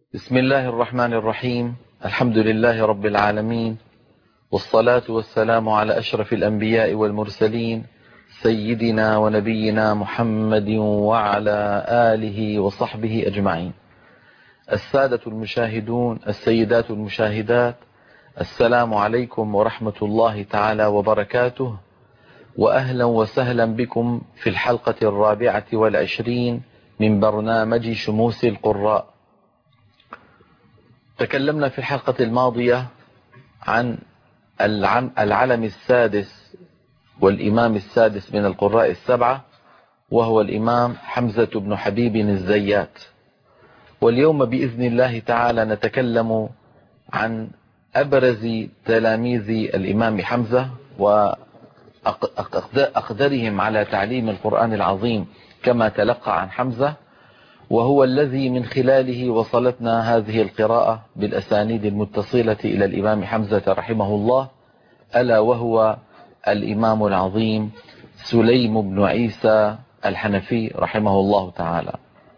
بسم الله الرحمن الرحيم. الحمد لله رب العالمين، والصلاة والسلام على أشرف الأنبياء والمرسلين سيدنا ونبينا محمد وعلى آله وصحبه أجمعين. السادة المشاهدون، السيدات المشاهدات، السلام عليكم ورحمة الله تعالى وبركاته، وأهلا وسهلا بكم في الحلقة 24 من برنامج شموس القراء. تكلمنا في الحلقة الماضية عن العلم السادس والإمام السادس من القراء السبعة، وهو الإمام حمزة بن حبيب الزيات. واليوم بإذن الله تعالى نتكلم عن أبرز تلاميذ الإمام حمزة وأقدرهم على تعليم القرآن العظيم كما تلقى عن حمزة، وهو الذي من خلاله وصلتنا هذه القراءة بالأسانيد المتصلة إلى الإمام حمزة رحمه الله، ألا وهو الإمام العظيم سليم بن عيسى الحنفي رحمه الله تعالى.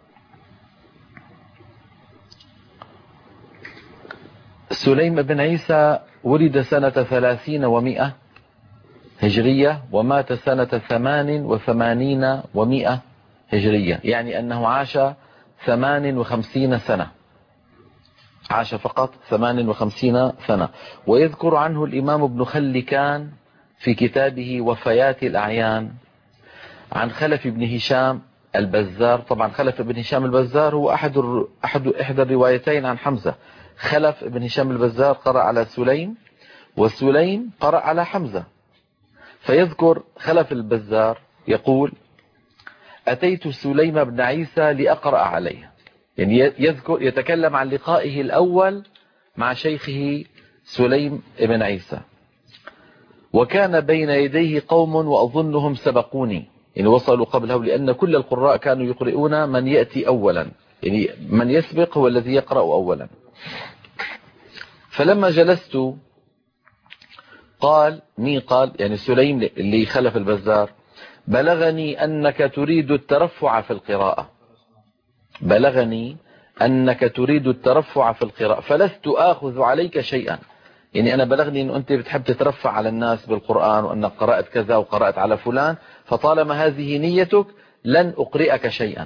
سليم بن عيسى ولد سنة 30 و100 هجرية، ومات سنة 88 و100 هجرية، يعني أنه عاش 58 سنة، عاش فقط 58 سنة. ويذكر عنه الإمام ابن خلكان في كتابه وفيات الأعيان عن خلف بن هشام البزار. طبعا خلف بن هشام البزار هو إحدى الروايتين عن حمزة. خلف بن هشام البزار قرأ على سليم، وسليم قرأ على حمزة. فيذكر خلف البزار يقول: أتيت سليم بن عيسى لأقرأ عليه، يعني يتكلم عن لقائه الأول مع شيخه سليم بن عيسى. وكان بين يديه قوم وأظنهم سبقوني، يعني وصلوا قبله، لأن كل القراء كانوا يقرؤون من يأتي أولا، يعني من يسبق هو الذي يقرأ أولا. فلما جلست قال يعني سليم اللي خلف البزار: بلغني أنك تريد الترفع في القراءة، بلغني أنك تريد الترفع في القراءة، فلست آخذ عليك شيئا. يعني أنا بلغني أن أنت بتحب تترفع على الناس بالقرآن، وأنك قرأت كذا وقرأت على فلان، فطالما هذه نيتك لن أقرئك شيئا.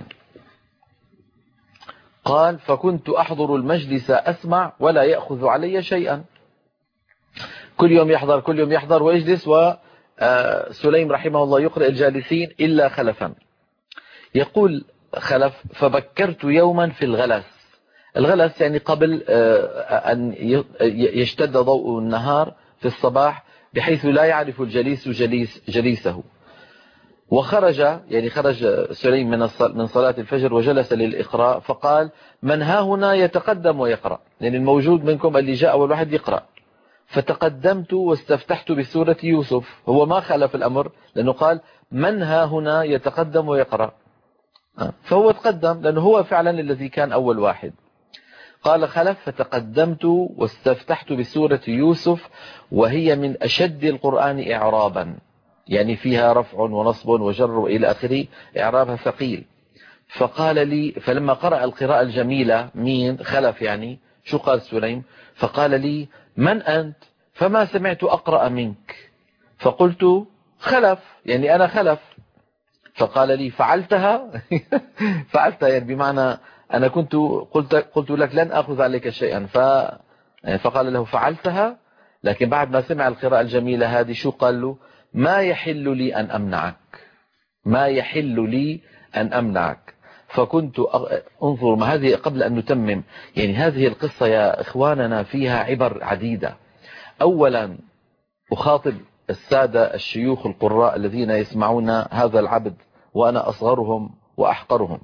قال: فكنت أحضر المجلس أسمع ولا يأخذ علي شيئا. كل يوم يحضر ويجلس، وسليم رحمه الله يقرأ الجالسين إلا خلفا. يقول خلف: فبكرت يوما في الغلس يعني قبل أن يشتد ضوء النهار في الصباح، بحيث لا يعرف الجليس جليسه. وخرج، يعني خرج سليم من صلاة الفجر وجلس للإقراء، فقال: من ها هنا يتقدم ويقرأ، يعني الموجود منكم اللي جاء أول واحد يقرأ. فتقدمت واستفتحت بسورة يوسف. هو ما خالف الأمر، لأنه قال: من ها هنا يتقدم ويقرأ، فهو تقدم لأنه هو فعلا الذي كان أول واحد. قال خلف: فتقدمت واستفتحت بسورة يوسف، وهي من أشد القرآن إعرابا، يعني فيها رفع ونصب وجر وإلى آخره، إعرابها ثقيل. فقال لي، فلما قرأ القراءة الجميلة، مين؟ خلف يعني. شو قال سليم؟ فقال لي: من أنت؟ فما سمعت أقرأ منك. فقلت: خلف، يعني أنا خلف. فقال لي: فعلتها؟ فعلتها يعني بمعنى أنا قلت لك لن أخذ عليك شيئا. فقال له: فعلتها؟ لكن بعد ما سمع القراءة الجميلة هذه شو قال له؟ ما يحل لي أن أمنعك، ما يحل لي أن أمنعك. فكنت انظر، ما هذه قبل أن نتمم، يعني هذه القصة يا إخواننا فيها عبر عديدة. أولا أخاطب السادة الشيوخ القراء الذين يسمعون هذا العبد، وأنا أصغرهم وأحقرهم.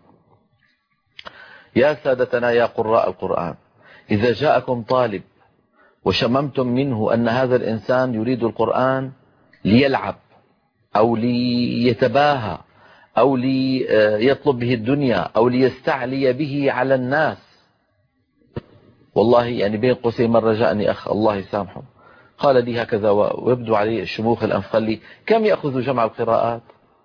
يا سادتنا يا قراء القرآن، إذا جاءكم طالب وشممتم منه أن هذا الإنسان يريد القرآن ليلعب أو ليتباهى أو ليطلب به الدنيا أو ليستعلي به على الناس، والله يعني بين قوسين مرة جاءني أخ الله يسامحه قال لي هكذا ويبدو عليه الشموخ الأنف، قال لي: كم يأخذ جمع القراءات؟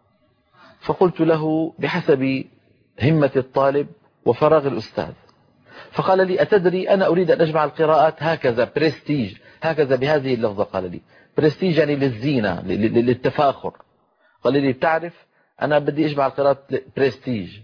فقلت له: بحسب همة الطالب وفراغ الأستاذ. فقال لي أتدري أنا أريد أن أجمع القراءات هكذا برستيج، هكذا بهذه اللفظة. قال لي برستيج يعني للزينة للتفاخر. قال لي بتعرف أنا بدي أجمع القراءات برستيج.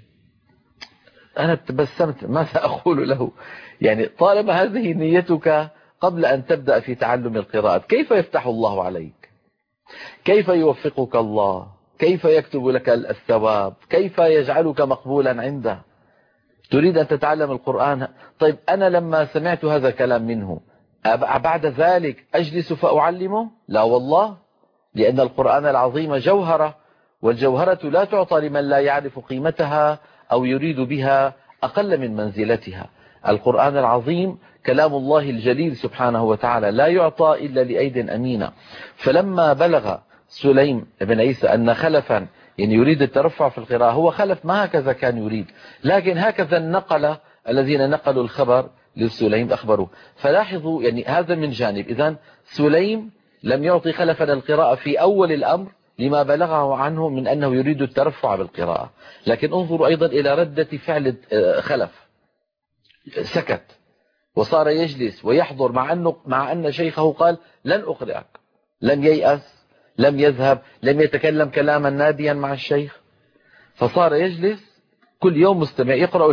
أنا تبسمت، ماذا أقول له؟ يعني طالما هذه نيتك قبل أن تبدأ في تعلم القراءات، كيف يفتح الله عليك؟ كيف يوفقك الله؟ كيف يكتب لك الثواب؟ كيف يجعلك مقبولا عنده؟ تريد أن تتعلم القرآن. طيب أنا لما سمعت هذا الكلام منه بعد ذلك أجلس فأعلمه؟ لا والله، لأن القرآن العظيم جوهرة، والجوهرة لا تعطى لمن لا يعرف قيمتها أو يريد بها أقل من منزلتها. القرآن العظيم كلام الله الجليل سبحانه وتعالى، لا يعطى إلا لأيد أمينة. فلما بلغ سليم بن عيسى أن خلفا يعني يريد الترفع في القراءة، هو خلف ما هكذا كان يريد، لكن هكذا النقل الذين نقلوا الخبر لسليم أخبروه. فلاحظوا يعني هذا من جانب. إذن سليم لم يعطي خلفا القراءة في أول الأمر لما بلغه عنه من أنه يريد الترفع بالقراءة، لكن انظروا أيضا إلى ردة فعل خلف. سكت وصار يجلس ويحضر مع أن شيخه قال لن أقرأك. لم ييأس، لم يذهب، لم يتكلم كلاما ناديا مع الشيخ، فصار يجلس كل يوم مستمع. يقرأ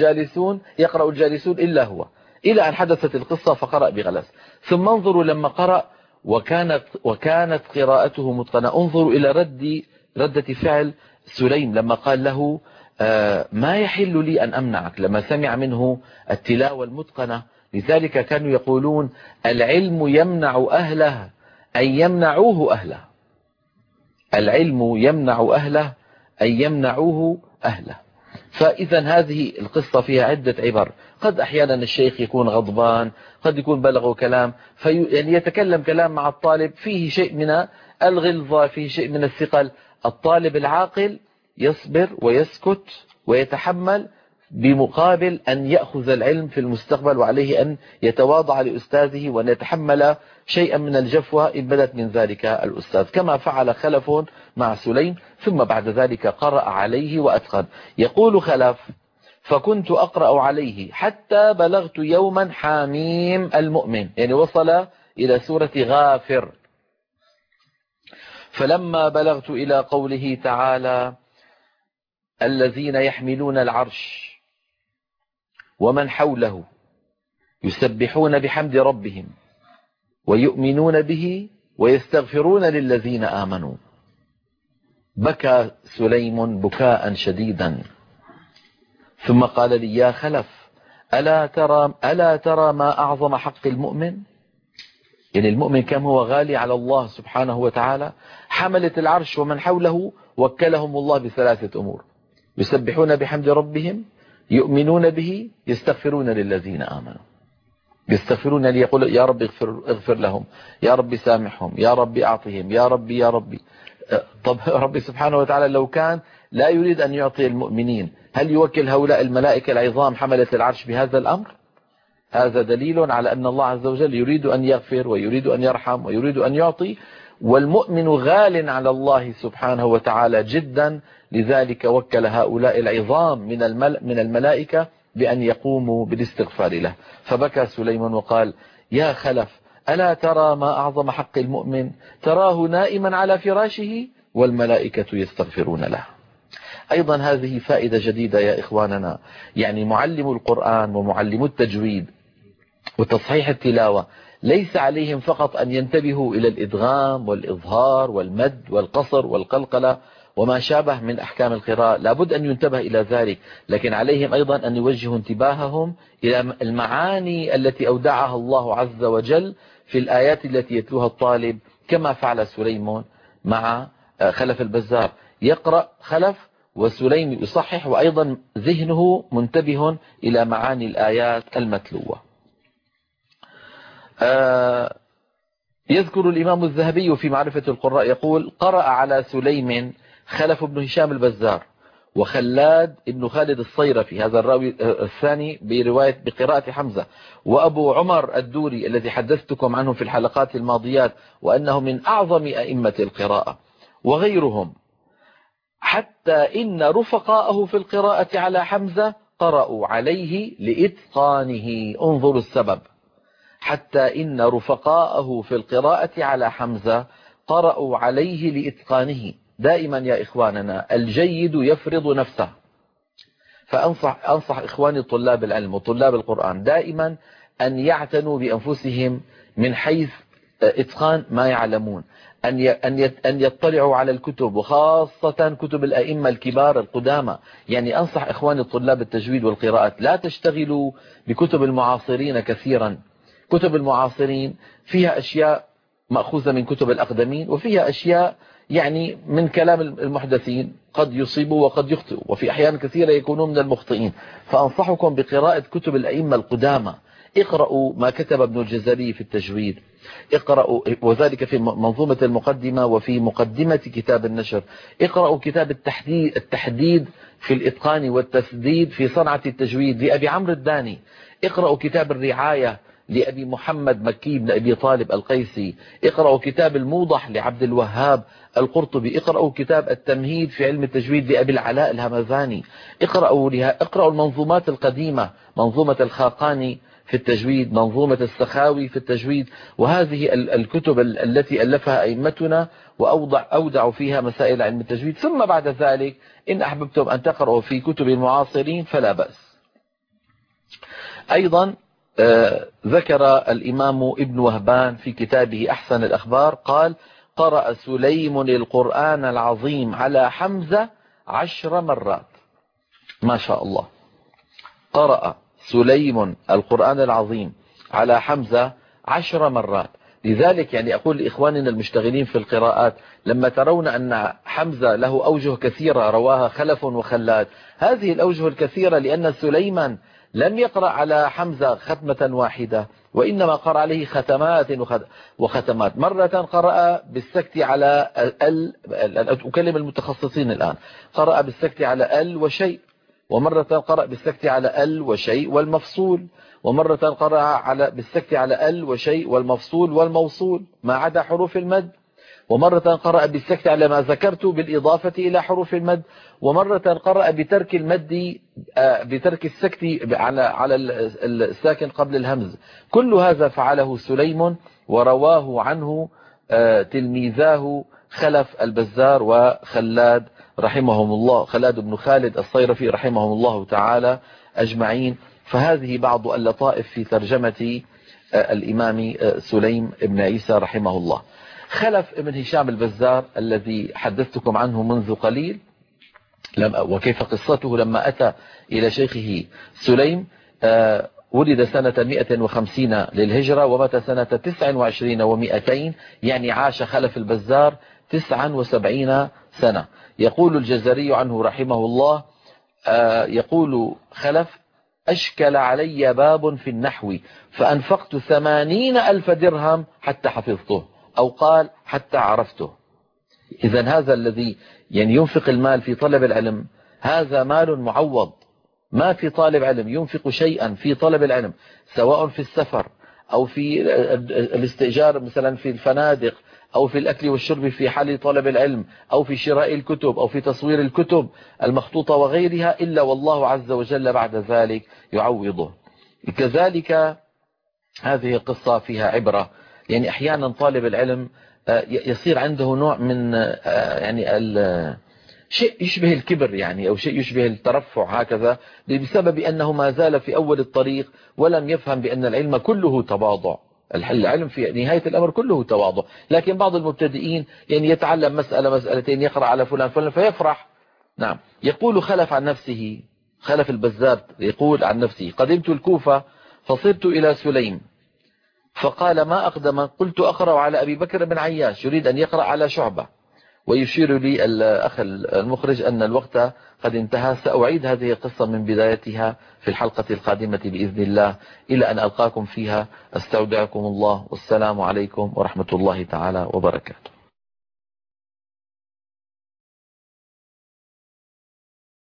الجالسون إلا هو، إلى أن حدثت القصة فقرأ بغلس. ثم انظروا لما قرأ وكانت قراءته متقنة. انظروا إلى ردة فعل سليم لما قال له ما يحل لي أن أمنعك، لما سمع منه التلاوة المتقنة. لذلك كانوا يقولون العلم يمنع أهله أن يمنعوه أهله. العلم يمنع أهله أن يمنعوه أهله. فإذا هذه القصة فيها عدة عبر. قد أحيانا الشيخ يكون غضبان، قد يكون بلغه كلام يعني يتكلم كلام مع الطالب فيه شيء من الغلظة، فيه شيء من الثقل. الطالب العاقل يصبر ويسكت ويتحمل بمقابل أن يأخذ العلم في المستقبل، وعليه أن يتواضع لأستاذه وأن يتحمل شيئا من الجفوة إن بدت من ذلك الأستاذ، كما فعل خلف مع سليم. ثم بعد ذلك قرأ عليه وأتقن. يقول خلف فكنت أقرأ عليه حتى بلغت يوما حاميم المؤمن، يعني وصل إلى سورة غافر. فلما بلغت إلى قوله تعالى الذين يحملون العرش ومن حوله يسبحون بحمد ربهم ويؤمنون به ويستغفرون للذين آمنوا، بكى سليم بكاء شديدا، ثم قال لي يا خلف ألا ترى ما أعظم حق المؤمن؟ يعني المؤمن كم هو غالي على الله سبحانه وتعالى. حملة العرش ومن حوله وكلهم الله بثلاثة أمور: يسبحون بحمد ربهم، يؤمنون به، يستغفرون للذين آمنوا. يستغفرون ليقول يا رب اغفر لهم، يا رب سامحهم، يا رب أعطهم، يا ربي يا ربي. طب ربي سبحانه وتعالى لو كان لا يريد أن يعطي المؤمنين، هل يوكل هؤلاء الملائكة العظام حملة العرش بهذا الأمر؟ هذا دليل على أن الله عز وجل يريد أن يغفر ويريد أن يرحم ويريد أن يعطي، والمؤمن غال على الله سبحانه وتعالى جدا. لذلك وكل هؤلاء العظام من الملائكة بأن يقوموا بالاستغفار له. فبكى سليمان وقال يا خلف ألا ترى ما أعظم حق المؤمن؟ تراه نائما على فراشه والملائكة يستغفرون له. أيضا هذه فائدة جديدة يا إخواننا، يعني معلم القرآن ومعلم التجويد وتصحيح التلاوة ليس عليهم فقط أن ينتبهوا إلى الإدغام والإظهار والمد والقصر والقلقلة وما شابه من أحكام القراءة، لابد أن ينتبه إلى ذلك، لكن عليهم أيضا أن يوجهوا انتباههم إلى المعاني التي أودعها الله عز وجل في الآيات التي يتلوها الطالب، كما فعل سليمان مع خلف البزار. يقرأ خلف وسليم يصحح، وأيضا ذهنه منتبه إلى معاني الآيات المتلوة. يذكر الإمام الذهبي في معرفة القراء يقول قرأ على سليم خلف بن هشام البزار وخلاد بن خالد الصيرفي، هذا الراوي الثاني بقراءة حمزة، وأبو عمر الدوري الذي حدثتكم عنه في الحلقات الماضيات وأنه من أعظم أئمة القراءة، وغيرهم، حتى إن رفقاءه في القراءة على حمزة قرأوا عليه لإتقانه. انظروا السبب. حتى إن رفقاءه في القراءة على حمزة قرأوا عليه لإتقانه. دائما يا إخواننا الجيد يفرض نفسه. فأنصح إخواني طلاب العلم وطلاب القرآن دائما أن يعتنوا بأنفسهم من حيث إتقان ما يعلمون، أن يطلعوا على الكتب، وخاصة كتب الأئمة الكبار القدامى. يعني أنصح إخواني طلاب التجويد والقراءات لا تشتغلوا بكتب المعاصرين كثيرا. كتب المعاصرين فيها أشياء مأخوذة من كتب الأقدمين، وفيها أشياء يعني من كلام المحدثين، قد يصيبوا وقد يخطئوا، وفي أحيان كثيرة يكونوا من المخطئين. فأنصحكم بقراءة كتب الأئمة القدامى. اقرأوا ما كتب ابن الجزري في التجويد، اقرأوا وذلك في منظومة المقدمة وفي مقدمة كتاب النشر. اقرأوا كتاب التحديد في الإتقان والتسديد في صنعة التجويد لأبي عمرو الداني. اقرأوا كتاب الرعاية لأبي محمد مكي بن أبي طالب القيسي. اقرأوا كتاب الموضح لعبد الوهاب القرطبي. اقرأوا كتاب التمهيد في علم التجويد لأبي العلاء الهمذاني. اقرأوا المنظومات القديمة، منظومة الخاقاني في التجويد، منظومة السخاوي في التجويد، وهذه الكتب التي ألفها أئمتنا وأودعوا فيها مسائل علم التجويد. ثم بعد ذلك إن أحببتم أن تقرأوا في كتب المعاصرين فلا بأس. أيضا ذكر الإمام ابن وهبان في كتابه أحسن الأخبار قال: قرأ سليم القرآن العظيم على حمزة 10 مرات. ما شاء الله. قرأ سليم القرآن العظيم على حمزة 10 مرات. لذلك يعني أقول لإخواننا المشتغلين في القراءات، لما ترون أن حمزة له أوجه كثيرة رواها خلف وخلاد، هذه الأوجه الكثيرة لأن سليمان لم يقرأ على حمزة ختمة واحدة، وإنما قرأ عليه ختمات وختمات. مرة قرأ بالسكت على أكلم المتخصصين الآن، قرأ بالسكت على وشيء، ومرة قرأ بالسكت على وشيء والمفصول، ومرة قرأ بالسكت على وشيء والمفصول والموصول ما عدا حروف المد، ومرة قرأ بالسكت على ما ذكرت بالإضافة إلى حروف المد، ومرة قرأ بترك المد بترك السكت على الساكن قبل الهمز. كل هذا فعله سليم، ورواه عنه تلميذاه خلف البزار وخلاد رحمهم الله، خلاد بن خالد الصيرفي رحمهم الله تعالى أجمعين. فهذه بعض اللطائف في ترجمة الإمام سليم بن عيسى رحمه الله. خلف ابن هشام البزار الذي حدثتكم عنه منذ قليل وكيف قصته لما أتى إلى شيخه سليم، ولد سنة 150 للهجرة ومات سنة 29 و200، يعني عاش خلف البزار 79 سنة. يقول الجزري عنه رحمه الله، يقول خلف: أشكل علي باب في النحو فأنفقت 80,000 درهم حتى حفظته، أو قال حتى عرفته. إذا هذا الذي يعني ينفق المال في طلب العلم هذا مال معوض. ما في طالب علم ينفق شيئا في طلب العلم، سواء في السفر أو في الاستئجار مثلا في الفنادق، أو في الأكل والشرب في حال طلب العلم، أو في شراء الكتب، أو في تصوير الكتب المخطوطة وغيرها، إلا والله عز وجل بعد ذلك يعوضه. كذلك هذه القصة فيها عبرة. يعني أحيانا طالب العلم يصير عنده نوع من يعني شيء يشبه الكبر، يعني أو شيء يشبه الترفع هكذا، بسبب أنه ما زال في أول الطريق ولم يفهم بأن العلم كله تواضع. العلم في نهاية الأمر كله تواضع. لكن بعض المبتدئين يعني يتعلم مسألة مسألتين، يقرأ على فلان فلان فيفرح. نعم. يقول خلف عن نفسه، خلف البزار يقول عن نفسه: قدمت الكوفة فصرت إلى سليم فقال: ما أقدم؟ قلت أقرأ على أبي بكر بن عياش، يريد أن يقرأ على شعبة. ويشير لي الأخ المخرج أن الوقت قد انتهى. سأعيد هذه القصة من بدايتها في الحلقة القادمة بإذن الله. إلى أن ألقاكم فيها أستودعكم الله، والسلام عليكم ورحمة الله تعالى وبركاته.